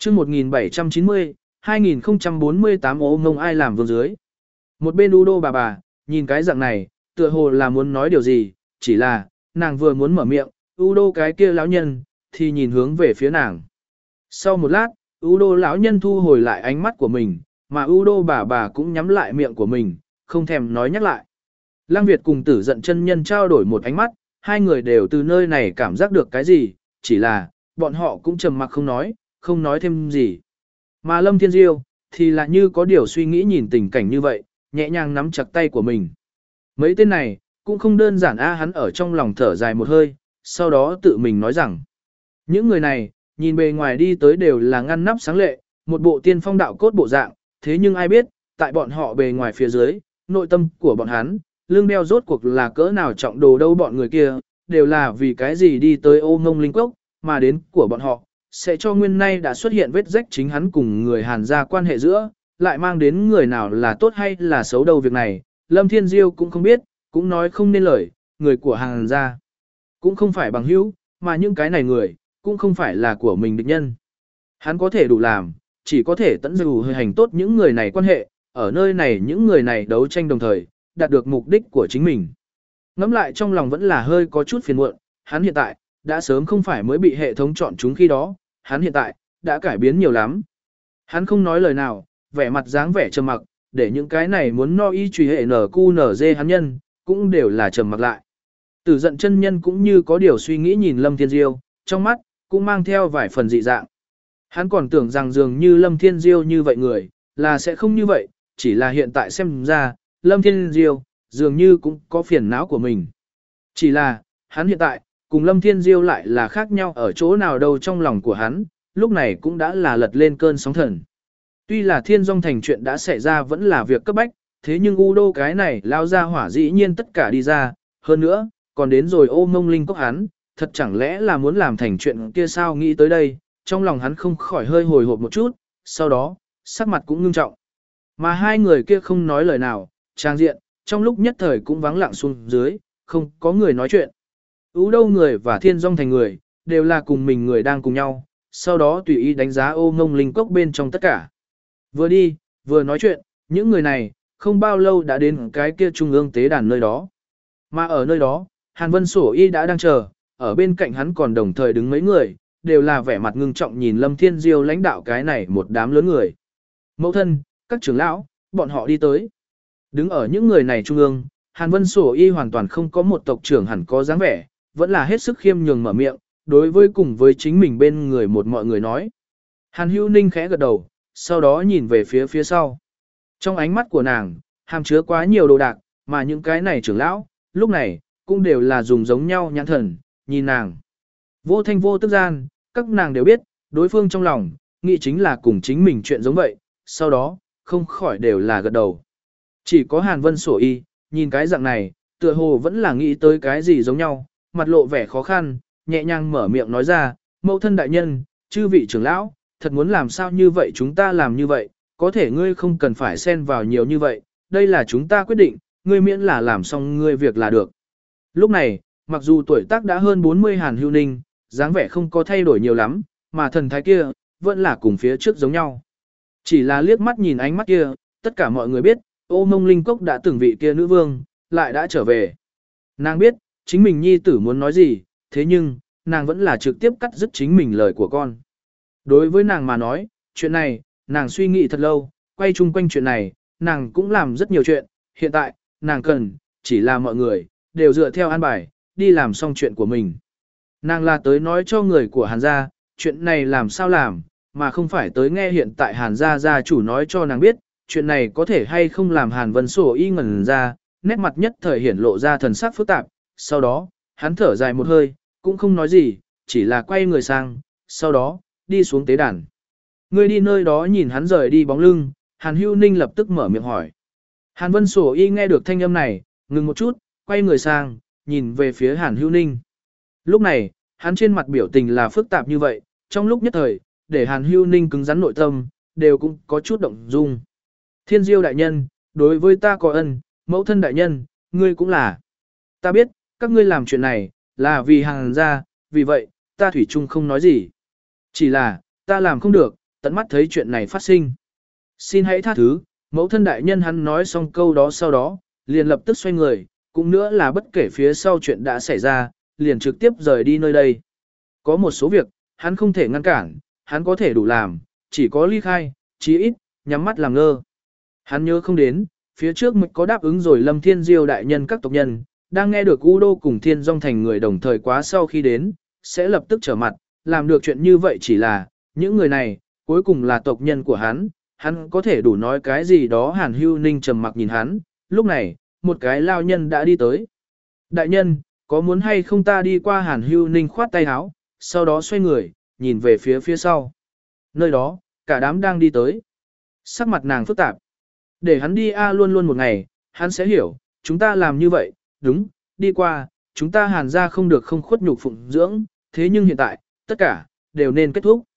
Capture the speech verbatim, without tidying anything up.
chương một nghìn bảy trăm chín mươi, hai nghìn không trăm bốn mươi tám ố ngông ai làm vương dưới. Một bên Udo bà bà, nhìn cái dạng này, tựa hồ là muốn nói điều gì, chỉ là, nàng vừa muốn mở miệng, Udo cái kia lão nhân, thì nhìn hướng về phía nàng. Sau một lát, Udo lão nhân thu hồi lại ánh mắt của mình, mà Udo bà bà cũng nhắm lại miệng của mình, không thèm nói nhắc lại. Lăng Việt cùng Tử Giận chân nhân trao đổi một ánh mắt, hai người đều từ nơi này cảm giác được cái gì, chỉ là, bọn họ cũng trầm mặc không nói, không nói thêm gì. Mà Lâm Thiên Diêu, thì là như có điều suy nghĩ nhìn tình cảnh như vậy, nhẹ nhàng nắm chặt tay của mình. Mấy tên này, cũng không đơn giản a hắn ở trong lòng thở dài một hơi, sau đó tự mình nói rằng, những người này, nhìn bề ngoài đi tới đều là ngăn nắp sáng lệ, một bộ tiên phong đạo cốt bộ dạng, thế nhưng ai biết, tại bọn họ bề ngoài phía dưới, nội tâm của bọn hắn, lương đeo rốt cuộc là cỡ nào trọng đồ đâu bọn người kia, đều là vì cái gì đi tới ô ngông linh cốc, mà đến của bọn họ, sẽ cho nguyên nay đã xuất hiện vết rách chính hắn cùng người Hàn gia quan hệ giữa, lại mang đến người nào là tốt hay là xấu đâu việc này, Lâm Thiên Diêu cũng không biết, cũng nói không nên lời, người của Hàn gia cũng không phải bằng hữu, mà những cái này người, cũng không phải là của mình địch nhân. Hắn có thể đủ làm, chỉ có thể tận dù hơi hành tốt những người này quan hệ, ở nơi này những người này đấu tranh đồng thời, đạt được mục đích của chính mình. Ngẫm lại trong lòng vẫn là hơi có chút phiền muộn, hắn hiện tại, đã sớm không phải mới bị hệ thống chọn chúng khi đó, hắn hiện tại, đã cải biến nhiều lắm. Hắn không nói lời nào, vẻ mặt dáng vẻ trầm mặc, để những cái này muốn no y truy hệ nở cu nở dê hắn nhân, cũng đều là trầm mặc lại. Tử Giận chân nhân cũng như có điều suy nghĩ nhìn Lâm Thiên Diêu, trong mắt, cũng mang theo vài phần dị dạng. Hắn còn tưởng rằng dường như Lâm Thiên Diêu như vậy người, là sẽ không như vậy, chỉ là hiện tại xem ra, Lâm Thiên Diêu, dường như cũng có phiền não của mình. Chỉ là, hắn hiện tại, cùng Lâm Thiên Diêu lại là khác nhau ở chỗ nào đâu trong lòng của hắn, lúc này cũng đã là lật lên cơn sóng thần. Tuy là Thiên Dung Thành chuyện đã xảy ra vẫn là việc cấp bách, thế nhưng Udo cái này lao ra hỏa dĩ nhiên tất cả đi ra, hơn nữa, còn đến rồi ôm ngông linh cốc hắn, thật chẳng lẽ là muốn làm thành chuyện kia sao nghĩ tới đây, trong lòng hắn không khỏi hơi hồi hộp một chút, sau đó, sắc mặt cũng ngưng trọng. Mà hai người kia không nói lời nào, trang diện, trong lúc nhất thời cũng vắng lặng xuống dưới, không có người nói chuyện. Ú đâu người và Thiên Dung Thành người, đều là cùng mình người đang cùng nhau, sau đó tùy ý đánh giá ô ngông linh cốc bên trong tất cả. Vừa đi, vừa nói chuyện, những người này, không bao lâu đã đến cái kia trung ương tế đàn nơi đó. Mà ở nơi đó, Hàn Vân Sổ Y đã đang chờ, ở bên cạnh hắn còn đồng thời đứng mấy người, đều là vẻ mặt ngưng trọng nhìn Lâm Thiên Diêu lãnh đạo cái này một đám lớn người. Mẫu thân, các trưởng lão, bọn họ đi tới. Đứng ở những người này trung ương, Hàn Vân Sổ Y hoàn toàn không có một tộc trưởng hẳn có dáng vẻ, vẫn là hết sức khiêm nhường mở miệng, đối với cùng với chính mình bên người một mọi người nói. Hàn Hữu Ninh khẽ gật đầu, sau đó nhìn về phía phía sau. Trong ánh mắt của nàng, hàm chứa quá nhiều đồ đạc, mà những cái này trưởng lão, lúc này, cũng đều là dùng giống nhau nhãn thần, nhìn nàng. Vô thanh vô tức gian, các nàng đều biết, đối phương trong lòng, nghĩ chính là cùng chính mình chuyện giống vậy, sau đó, không khỏi đều là gật đầu. Chỉ có Hàn Vân Sổ Y, nhìn cái dạng này, tựa hồ vẫn là nghĩ tới cái gì giống nhau, mặt lộ vẻ khó khăn, nhẹ nhàng mở miệng nói ra, mẫu thân đại nhân, chư vị trưởng lão, thật muốn làm sao như vậy chúng ta làm như vậy, có thể ngươi không cần phải xen vào nhiều như vậy, đây là chúng ta quyết định, ngươi miễn là làm xong ngươi việc là được. Lúc này, mặc dù tuổi tác đã hơn bốn mươi Hàn Hữu Ninh, dáng vẻ không có thay đổi nhiều lắm, mà thần thái kia, vẫn là cùng phía trước giống nhau. Chỉ là liếc mắt nhìn ánh mắt kia, tất cả mọi người biết, ô mông linh cốc đã từng vị kia nữ vương, lại đã trở về. Nàng biết, chính mình nhi tử muốn nói gì, thế nhưng, nàng vẫn là trực tiếp cắt dứt chính mình lời của con. Đối với nàng mà nói, chuyện này, nàng suy nghĩ thật lâu, quay chung quanh chuyện này, nàng cũng làm rất nhiều chuyện, hiện tại, nàng cần, chỉ là mọi người, đều dựa theo an bài, đi làm xong chuyện của mình. Nàng là tới nói cho người của Hàn gia, chuyện này làm sao làm, mà không phải tới nghe hiện tại Hàn gia gia chủ nói cho nàng biết, chuyện này có thể hay không làm Hàn Vân Sổ Y ngẩn ra, nét mặt nhất thời hiển lộ ra thần sắc phức tạp, sau đó, hắn thở dài một hơi, cũng không nói gì, chỉ là quay người sang, sau đó, đi xuống tế đàn. Người đi nơi đó nhìn hắn rời đi bóng lưng, Hàn Hữu Ninh lập tức mở miệng hỏi. Hàn Vân Sổ Y nghe được thanh âm này, ngừng một chút, quay người sang, nhìn về phía Hàn Hữu Ninh. Lúc này, hắn trên mặt biểu tình là phức tạp như vậy, trong lúc nhất thời, để Hàn Hữu Ninh cứng rắn nội tâm, đều cũng có chút động dung. Thiên Diêu đại nhân, đối với ta có ân, mẫu thân đại nhân, ngươi cũng là. Ta biết, các ngươi làm chuyện này, là vì Hàn gia, vì vậy, ta thủy chung không nói gì. Chỉ là, ta làm không được, tận mắt thấy chuyện này phát sinh. Xin hãy tha thứ, mẫu thân đại nhân hắn nói xong câu đó sau đó, liền lập tức xoay người, cũng nữa là bất kể phía sau chuyện đã xảy ra, liền trực tiếp rời đi nơi đây. Có một số việc, hắn không thể ngăn cản, hắn có thể đủ làm, chỉ có ly khai, chí ít, nhắm mắt làm ngơ. Hắn nhớ không đến, phía trước mình có đáp ứng rồi Lâm Thiên Diêu đại nhân các tộc nhân, đang nghe được U Đô cùng Thiên Dung thành người đồng thời quá sau khi đến, sẽ lập tức trở mặt, làm được chuyện như vậy chỉ là, những người này, cuối cùng là tộc nhân của hắn, hắn có thể đủ nói cái gì đó. Hàn Hưu Ninh trầm mặc nhìn hắn, lúc này, một cái lao nhân đã đi tới. Đại nhân, có muốn hay không ta đi qua? Hàn Hưu Ninh khoát tay áo, sau đó xoay người, nhìn về phía phía sau. Nơi đó, cả đám đang đi tới. Sắc mặt nàng phức tạp. Để hắn đi a luôn luôn một ngày, hắn sẽ hiểu, chúng ta làm như vậy, đúng, đi qua, chúng ta Hàn ra không được không khuất nhục phụng dưỡng, thế nhưng hiện tại, tất cả, đều nên kết thúc.